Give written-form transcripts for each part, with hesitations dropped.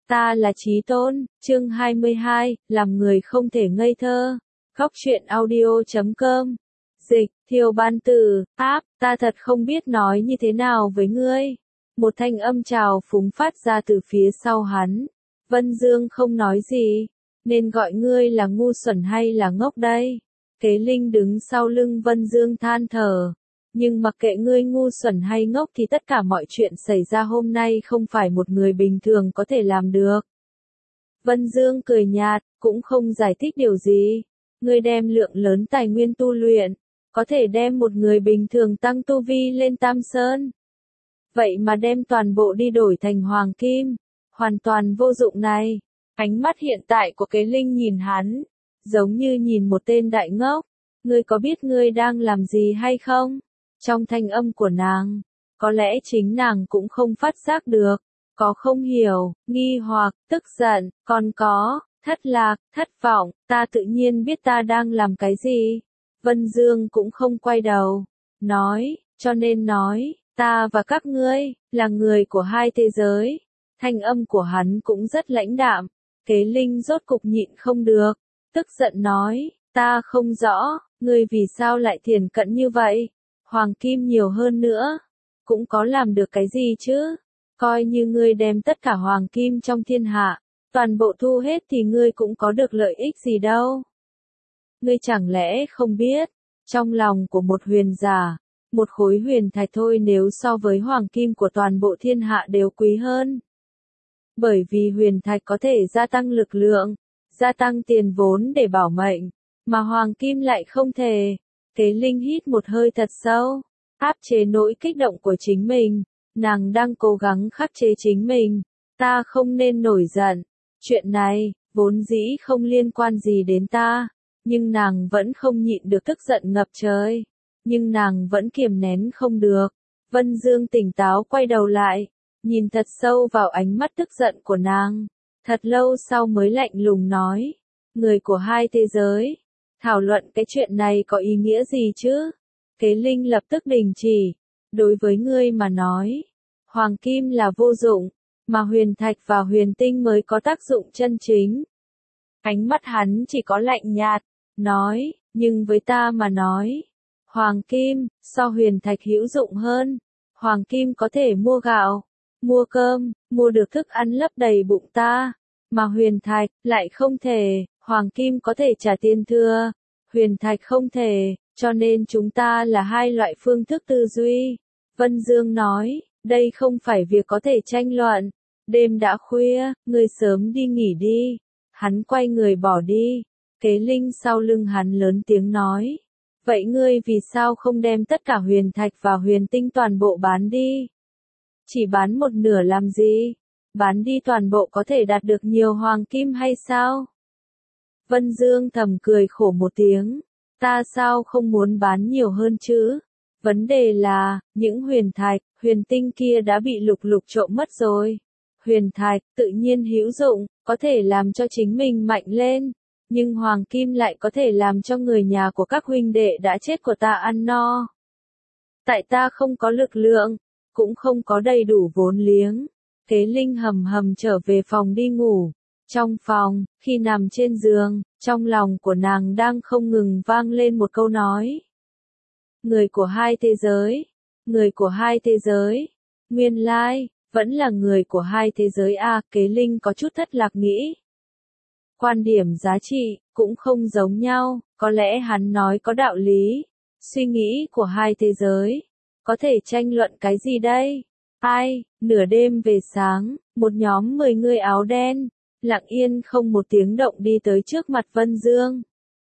Ta là Chí Tôn, chương 22, làm người không thể ngây thơ. Góc truyện audio.com. Dịch, Thiều Ban Tử, áp, ta thật không biết nói như thế nào với ngươi. Một thanh âm trào phúng phát ra từ phía sau hắn. Vân Dương không nói gì, nên gọi ngươi là ngu xuẩn hay là ngốc đây? Kế Linh đứng sau lưng Vân Dương than thở. Nhưng mặc kệ ngươi ngu xuẩn hay ngốc thì tất cả mọi chuyện xảy ra hôm nay không phải một người bình thường có thể làm được. Vân Dương cười nhạt, cũng không giải thích điều gì. Ngươi đem lượng lớn tài nguyên tu luyện, có thể đem một người bình thường tăng tu vi lên Tam Sơn. Vậy mà đem toàn bộ đi đổi thành hoàng kim, hoàn toàn vô dụng này. Ánh mắt hiện tại của Kế Linh nhìn hắn, giống như nhìn một tên đại ngốc. Ngươi có biết ngươi đang làm gì hay không? Trong thanh âm của nàng, có lẽ chính nàng cũng không phát giác được, có không hiểu, nghi hoặc, tức giận, còn có, thất lạc, thất vọng, ta tự nhiên biết ta đang làm cái gì. Vân Dương cũng không quay đầu, nói, cho nên nói, ta và các ngươi, là người của hai thế giới. Thanh âm của hắn cũng rất lãnh đạm, Kế Linh rốt cục nhịn không được, tức giận nói, ta không rõ, ngươi vì sao lại thiển cận như vậy? Hoàng kim nhiều hơn nữa, cũng có làm được cái gì chứ? Coi như ngươi đem tất cả hoàng kim trong thiên hạ, toàn bộ thu hết thì ngươi cũng có được lợi ích gì đâu. Ngươi chẳng lẽ không biết, trong lòng của một huyền giả, một khối huyền thạch thôi nếu so với hoàng kim của toàn bộ thiên hạ đều quý hơn. Bởi vì huyền thạch có thể gia tăng lực lượng, gia tăng tiền vốn để bảo mệnh, mà hoàng kim lại không thể. Kế Linh hít một hơi thật sâu, áp chế nỗi kích động của chính mình, nàng đang cố gắng khắc chế chính mình, ta không nên nổi giận, chuyện này, vốn dĩ không liên quan gì đến ta, nhưng nàng vẫn không nhịn được tức giận ngập trời, nhưng nàng vẫn kiềm nén không được. Vân Dương tỉnh táo quay đầu lại, nhìn thật sâu vào ánh mắt tức giận của nàng, thật lâu sau mới lạnh lùng nói, người của hai thế giới. Thảo luận cái chuyện này có ý nghĩa gì chứ? Kế Linh lập tức đình chỉ. Đối với ngươi mà nói, hoàng kim là vô dụng, mà huyền thạch và huyền tinh mới có tác dụng chân chính. Ánh mắt hắn chỉ có lạnh nhạt, nói, nhưng với ta mà nói, hoàng kim, so huyền thạch hữu dụng hơn. Hoàng kim có thể mua gạo, mua cơm, mua được thức ăn lấp đầy bụng ta, mà huyền thạch lại không thể. Hoàng kim có thể trả tiền thừa, huyền thạch không thể, cho nên chúng ta là hai loại phương thức tư duy. Vân Dương nói, đây không phải việc có thể tranh luận. Đêm đã khuya, ngươi sớm đi nghỉ đi. Hắn quay người bỏ đi. Kế Linh sau lưng hắn lớn tiếng nói, vậy ngươi vì sao không đem tất cả huyền thạch và huyền tinh toàn bộ bán đi? Chỉ bán một nửa làm gì? Bán đi toàn bộ có thể đạt được nhiều hoàng kim hay sao? Vân Dương thầm cười khổ một tiếng, ta sao không muốn bán nhiều hơn chứ? Vấn đề là, những huyền thạch, huyền tinh kia đã bị lục lục trộm mất rồi. Huyền thạch, tự nhiên hữu dụng, có thể làm cho chính mình mạnh lên, nhưng hoàng kim lại có thể làm cho người nhà của các huynh đệ đã chết của ta ăn no. Tại ta không có lực lượng, cũng không có đầy đủ vốn liếng. Kế Linh hầm hầm trở về phòng đi ngủ. Trong phòng, khi nằm trên giường, trong lòng của nàng đang không ngừng vang lên một câu nói. Người của hai thế giới, người của hai thế giới, nguyên lai, vẫn là người của hai thế giới à, Kế Linh có chút thất lạc nghĩ. Quan điểm giá trị, cũng không giống nhau, có lẽ hắn nói có đạo lý. Suy nghĩ của hai thế giới, có thể tranh luận cái gì đây? Ai, nửa đêm về sáng, một nhóm 10 người áo đen, lặng yên không một tiếng động đi tới trước mặt Vân Dương.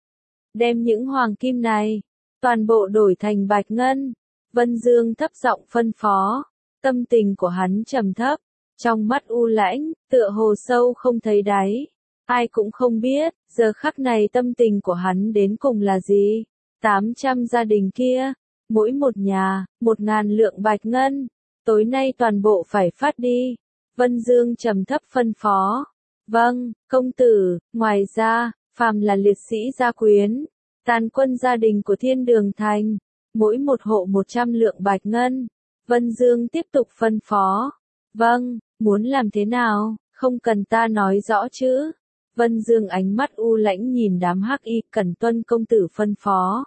Đem những hoàng kim này, toàn bộ đổi thành bạch ngân. Vân Dương thấp giọng phân phó, tâm tình của hắn trầm thấp, trong mắt u lãnh, tựa hồ sâu không thấy đáy. Ai cũng không biết, giờ khắc này tâm tình của hắn đến cùng là gì. 800 gia đình kia, mỗi một nhà, 1000 lượng bạch ngân, tối nay toàn bộ phải phát đi. Vân Dương trầm thấp phân phó. Vâng, công tử, ngoài ra, phàm là liệt sĩ gia quyến, tàn quân gia đình của Thiên Đường Thành, mỗi một hộ 100 lượng bạch ngân. Vân Dương tiếp tục phân phó. Vâng, muốn làm thế nào? Không cần ta nói rõ chứ. Vân Dương ánh mắt u lãnh nhìn đám hắc y, cần tuân công tử phân phó.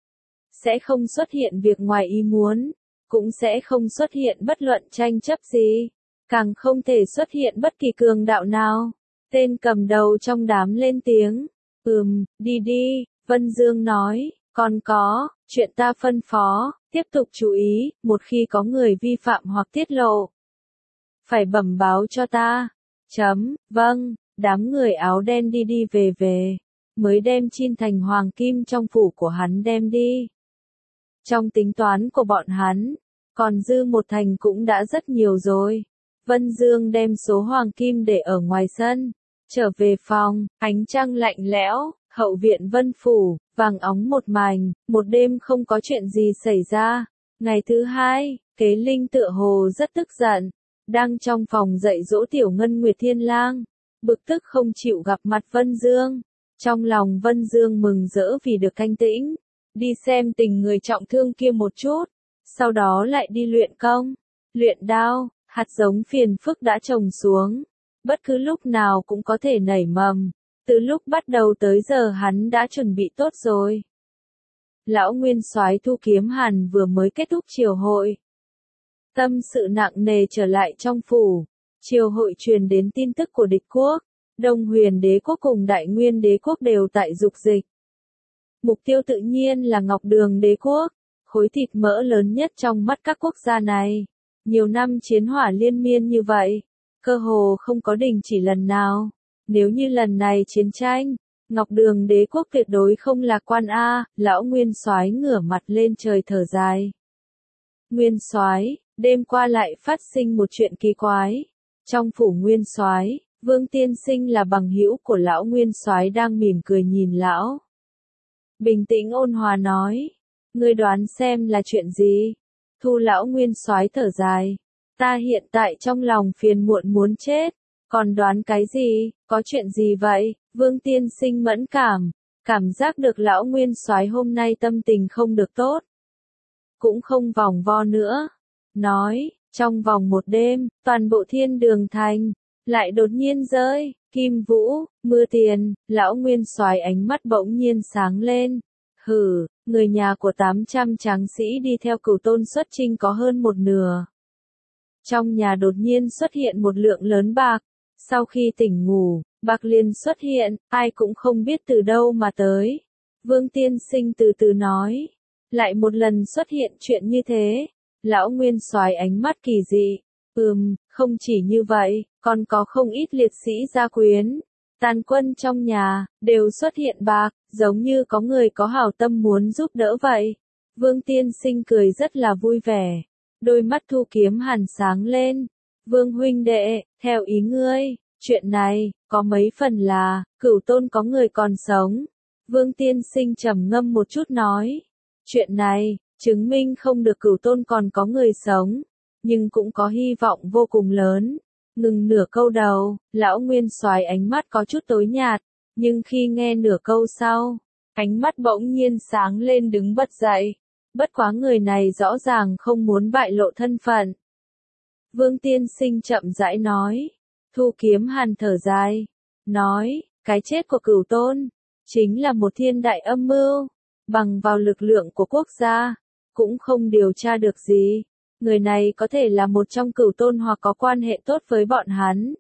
Sẽ không xuất hiện việc ngoài ý muốn, cũng sẽ không xuất hiện bất luận tranh chấp gì, càng không thể xuất hiện bất kỳ cường đạo nào. Tên cầm đầu trong đám lên tiếng. Đi đi, Vân Dương nói, còn có, chuyện ta phân phó, tiếp tục chú ý, một khi có người vi phạm hoặc tiết lộ. Phải bẩm báo cho ta. Vâng, đám người áo đen đi về, mới đem Chin Thành hoàng kim trong phủ của hắn đem đi. Trong tính toán của bọn hắn, còn dư một thành cũng đã rất nhiều rồi. Vân Dương đem số hoàng kim để ở ngoài sân. Trở về phòng, ánh trăng lạnh lẽo, hậu viện Vân Phủ, vàng óng một mảnh, một đêm không có chuyện gì xảy ra. Ngày thứ hai, Kế Linh tựa hồ rất tức giận, đang trong phòng dạy dỗ tiểu Ngân Nguyệt Thiên Lang, bực tức không chịu gặp mặt Vân Dương. Trong lòng Vân Dương mừng rỡ vì được thanh tĩnh, đi xem tình người trọng thương kia một chút, sau đó lại đi luyện công, luyện đao, hạt giống phiền phức đã trồng xuống. Bất cứ lúc nào cũng có thể nảy mầm, từ lúc bắt đầu tới giờ hắn đã chuẩn bị tốt rồi. Lão Nguyên Soái Thu Kiếm Hàn vừa mới kết thúc triều hội. Tâm sự nặng nề trở lại trong phủ, triều hội truyền đến tin tức của địch quốc, Đông Huyền Đế quốc cùng Đại Nguyên Đế quốc đều tại dục dịch. Mục tiêu tự nhiên là Ngọc Đường Đế quốc, khối thịt mỡ lớn nhất trong mắt các quốc gia này. Nhiều năm chiến hỏa liên miên như vậy, cơ hồ không có đình chỉ lần nào. Nếu như lần này chiến tranh, Ngọc Đường Đế quốc tuyệt đối không lạc quan a. Lão Nguyên Soái ngửa mặt lên trời thở dài. Nguyên Soái, đêm qua lại phát sinh một chuyện kỳ quái. Trong phủ Nguyên Soái, Vương Tiên Sinh là bằng hữu của lão Nguyên Soái đang mỉm cười nhìn lão. Bình tĩnh ôn hòa nói, ngươi đoán xem là chuyện gì? Thu lão Nguyên Soái thở dài, ta hiện tại trong lòng phiền muộn muốn chết, còn đoán cái gì, có chuyện gì vậy? Vương Tiên Sinh mẫn cảm giác được lão Nguyên Soái hôm nay tâm tình không được tốt. Cũng không vòng vo nữa, nói, trong vòng một đêm, toàn bộ Thiên Đường Thành lại đột nhiên rơi kim vũ, mưa tiền. Lão Nguyên Soái ánh mắt bỗng nhiên sáng lên. Hừ, người nhà của 800 tráng sĩ đi theo Cửu Tôn xuất chinh có hơn một nửa. Trong nhà đột nhiên xuất hiện một lượng lớn bạc. Sau khi tỉnh ngủ, bạc liền xuất hiện, ai cũng không biết từ đâu mà tới. Vương Tiên Sinh từ từ nói, lại một lần xuất hiện chuyện như thế. Lão Nguyên Soái ánh mắt kỳ dị. Không chỉ như vậy, còn có không ít liệt sĩ gia quyến, tàn quân trong nhà, đều xuất hiện bạc, giống như có người có hảo tâm muốn giúp đỡ vậy. Vương Tiên Sinh cười rất là vui vẻ, đôi mắt Thu Kiếm Hàn sáng lên. Vương huynh đệ, theo ý ngươi, chuyện này, có mấy phần là, Cửu Tôn có người còn sống. Vương Tiên Sinh trầm ngâm một chút nói, chuyện này, chứng minh không được Cửu Tôn còn có người sống, nhưng cũng có hy vọng vô cùng lớn. Ngừng nửa câu đầu, lão Nguyên Soái ánh mắt có chút tối nhạt, nhưng khi nghe nửa câu sau, ánh mắt bỗng nhiên sáng lên đứng bật dậy. Bất quá người này rõ ràng không muốn bại lộ thân phận. Vương Tiên Sinh chậm rãi nói. Thu Kiếm Hàn thở dài, nói, cái chết của Cửu Tôn chính là một thiên đại âm mưu, bằng vào lực lượng của quốc gia, cũng không điều tra được gì. Người này có thể là một trong Cửu Tôn hoặc có quan hệ tốt với bọn hắn.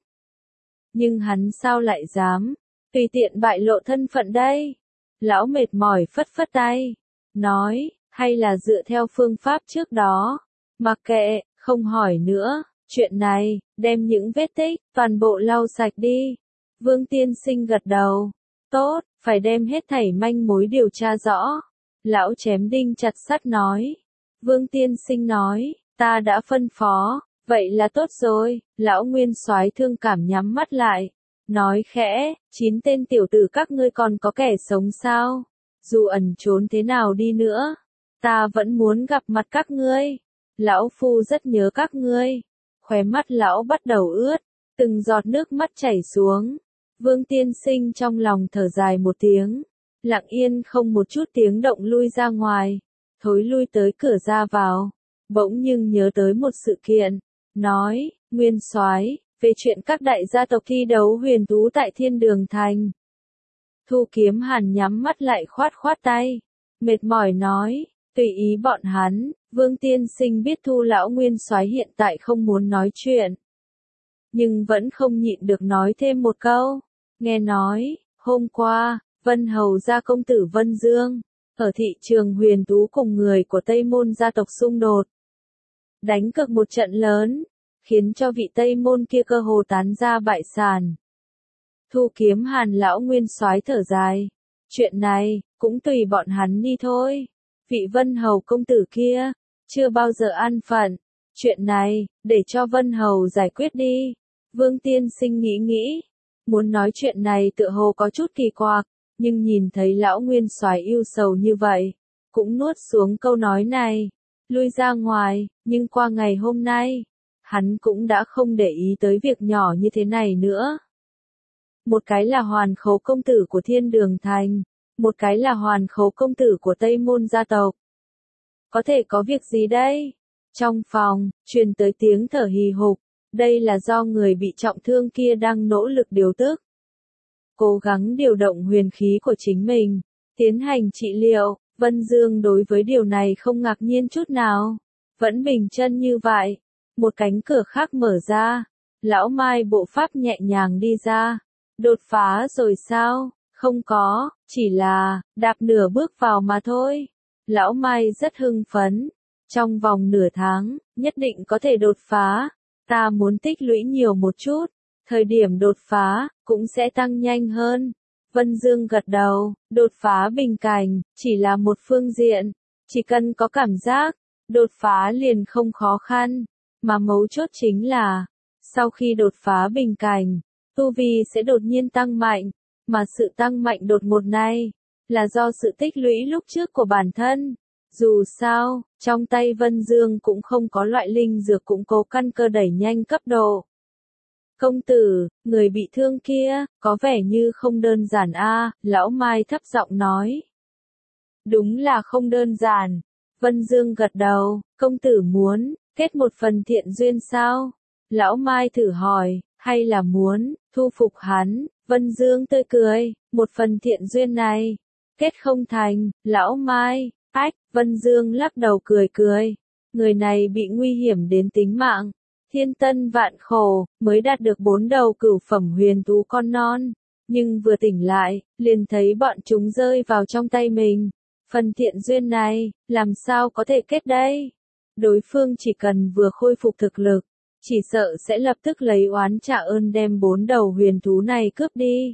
Nhưng hắn sao lại dám tùy tiện bại lộ thân phận đây? Lão mệt mỏi phất phất tay, nói, hay là dựa theo phương pháp trước đó, mặc kệ, không hỏi nữa, chuyện này, đem những vết tích, toàn bộ lau sạch đi. Vương Tiên Sinh gật đầu, tốt, phải đem hết thảy manh mối điều tra rõ. Lão chém đinh chặt sắt nói. Vương Tiên Sinh nói, ta đã phân phó, vậy là tốt rồi. Lão Nguyên Soái thương cảm nhắm mắt lại, nói khẽ, 9 tên tiểu tử các ngươi còn có kẻ sống sao? Dù ẩn trốn thế nào đi nữa, ta vẫn muốn gặp mặt các ngươi. Lão Phu rất nhớ các ngươi. Khóe mắt lão bắt đầu ướt, từng giọt nước mắt chảy xuống. Vương Tiên Sinh trong lòng thở dài một tiếng, lặng yên không một chút tiếng động lui ra ngoài, thối lui tới cửa ra vào. Bỗng nhưng nhớ tới một sự kiện, nói, Nguyên Soái, về chuyện các đại gia tộc thi đấu huyền thú tại Thiên Đường Thành. Thu Kiếm Hàn nhắm mắt lại khoát khoát tay, mệt mỏi nói, tùy ý bọn hắn, Vương tiên sinh biết Thu lão nguyên soái hiện tại không muốn nói chuyện. Nhưng vẫn không nhịn được nói thêm một câu, nghe nói, hôm qua, Vân Hầu gia công tử Vân Dương, ở thị trường huyền thú cùng người của Tây Môn gia tộc xung đột. Đánh cược một trận lớn, khiến cho vị Tây Môn kia cơ hồ tán ra bại sản. Thu Kiếm Hàn lão nguyên soái thở dài, chuyện này, cũng tùy bọn hắn đi thôi. Vị Vân Hầu công tử kia, chưa bao giờ an phận. Chuyện này, để cho Vân Hầu giải quyết đi. Vương tiên sinh nghĩ nghĩ, muốn nói chuyện này tựa hồ có chút kỳ quặc, nhưng nhìn thấy lão nguyên soái ưu sầu như vậy, cũng nuốt xuống câu nói này, lui ra ngoài, nhưng qua ngày hôm nay, hắn cũng đã không để ý tới việc nhỏ như thế này nữa. Một cái là Hoàn Khấu công tử của Thiên Đường Thành, một cái là Hoàn Khấu công tử của Tây Môn gia tộc. Có thể có việc gì đây? Trong phòng, truyền tới tiếng thở hì hục, đây là do người bị trọng thương kia đang nỗ lực điều tức. Cố gắng điều động huyền khí của chính mình, tiến hành trị liệu, Vân Dương đối với điều này không ngạc nhiên chút nào. Vẫn bình chân như vậy, một cánh cửa khác mở ra, lão Mai bộ pháp nhẹ nhàng đi ra. Đột phá rồi sao? Không có, chỉ là, đạp nửa bước vào mà thôi. Lão Mai rất hưng phấn. Trong vòng nửa tháng, nhất định có thể đột phá. Ta muốn tích lũy nhiều một chút. Thời điểm đột phá, cũng sẽ tăng nhanh hơn. Vân Dương gật đầu, đột phá bình cảnh, chỉ là một phương diện. Chỉ cần có cảm giác, đột phá liền không khó khăn. Mà mấu chốt chính là, sau khi đột phá bình cảnh, tu vi sẽ đột nhiên tăng mạnh, mà sự tăng mạnh đột ngột này, là do sự tích lũy lúc trước của bản thân. Dù sao, trong tay Vân Dương cũng không có loại linh dược cũng cố căn cơ đẩy nhanh cấp độ. Công tử, người bị thương kia, có vẻ như không đơn giản a, lão Mai thấp giọng nói. Đúng là không đơn giản. Vân Dương gật đầu, công tử muốn, kết một phần thiện duyên sao? Lão Mai thử hỏi, hay là muốn, thu phục hắn? Vân Dương tươi cười, một phần thiện duyên này, kết không thành, lão Mai, ách, Vân Dương lắc đầu cười cười. Người này bị nguy hiểm đến tính mạng. Thiên tân vạn khổ, mới đạt được 4 đầu cửu phẩm huyền thú con non. Nhưng vừa tỉnh lại, liền thấy bọn chúng rơi vào trong tay mình. Phần thiện duyên này, làm sao có thể kết đây? Đối phương chỉ cần vừa khôi phục thực lực, chỉ sợ sẽ lập tức lấy oán trả ơn đem 4 đầu huyền thú này cướp đi.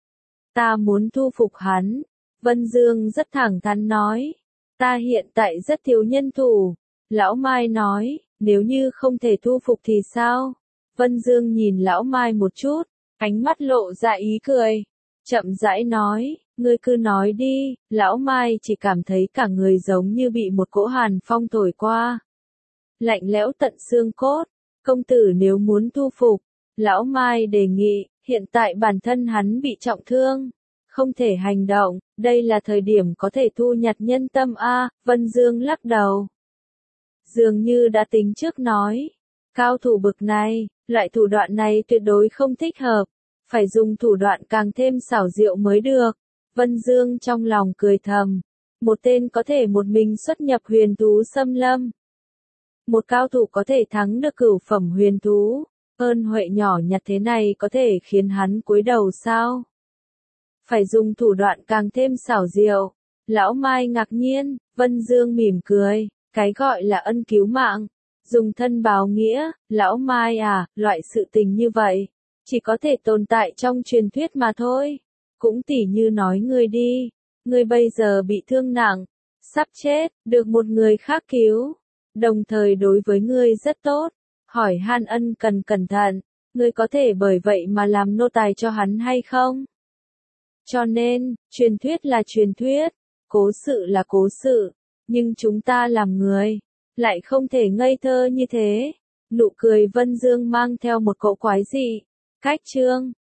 Ta muốn thu phục hắn. Vân Dương rất thẳng thắn nói. Ta hiện tại rất thiếu nhân thủ. Lão Mai nói, nếu như không thể thu phục thì sao? Vân Dương nhìn Lão Mai một chút, ánh mắt lộ ra ý cười. Chậm rãi nói, ngươi cứ nói đi. Lão Mai chỉ cảm thấy cả người giống như bị một cỗ hàn phong thổi qua. Lạnh lẽo tận xương cốt. Công tử nếu muốn thu phục, Lão Mai đề nghị, hiện tại bản thân hắn bị trọng thương, không thể hành động, đây là thời điểm có thể thu nhặt nhân tâm a. Vân Dương lắc đầu. Dường như đã tính trước nói, cao thủ bực này, loại thủ đoạn này tuyệt đối không thích hợp, phải dùng thủ đoạn càng thêm xảo diệu mới được. Vân Dương trong lòng cười thầm, một tên có thể một mình xuất nhập huyền thú xâm lâm. Một cao thủ có thể thắng được cửu phẩm huyền thú, ơn huệ nhỏ nhặt thế này có thể khiến hắn cúi đầu sao? Phải dùng thủ đoạn càng thêm xảo diệu. Lão Mai ngạc nhiên, Vân Dương mỉm cười, cái gọi là ân cứu mạng, dùng thân báo nghĩa, Lão Mai à, loại sự tình như vậy, chỉ có thể tồn tại trong truyền thuyết mà thôi. Cũng tỉ như nói ngươi đi, ngươi bây giờ bị thương nặng, sắp chết, được một người khác cứu, đồng thời đối với ngươi rất tốt, hỏi han ân cần cẩn thận, ngươi có thể bởi vậy mà làm nô tài cho hắn hay không? Cho nên, truyền thuyết là truyền thuyết, cố sự là cố sự, nhưng chúng ta làm người, lại không thể ngây thơ như thế. Nụ cười Vân Dương mang theo một cỗ quái dị. Cách chương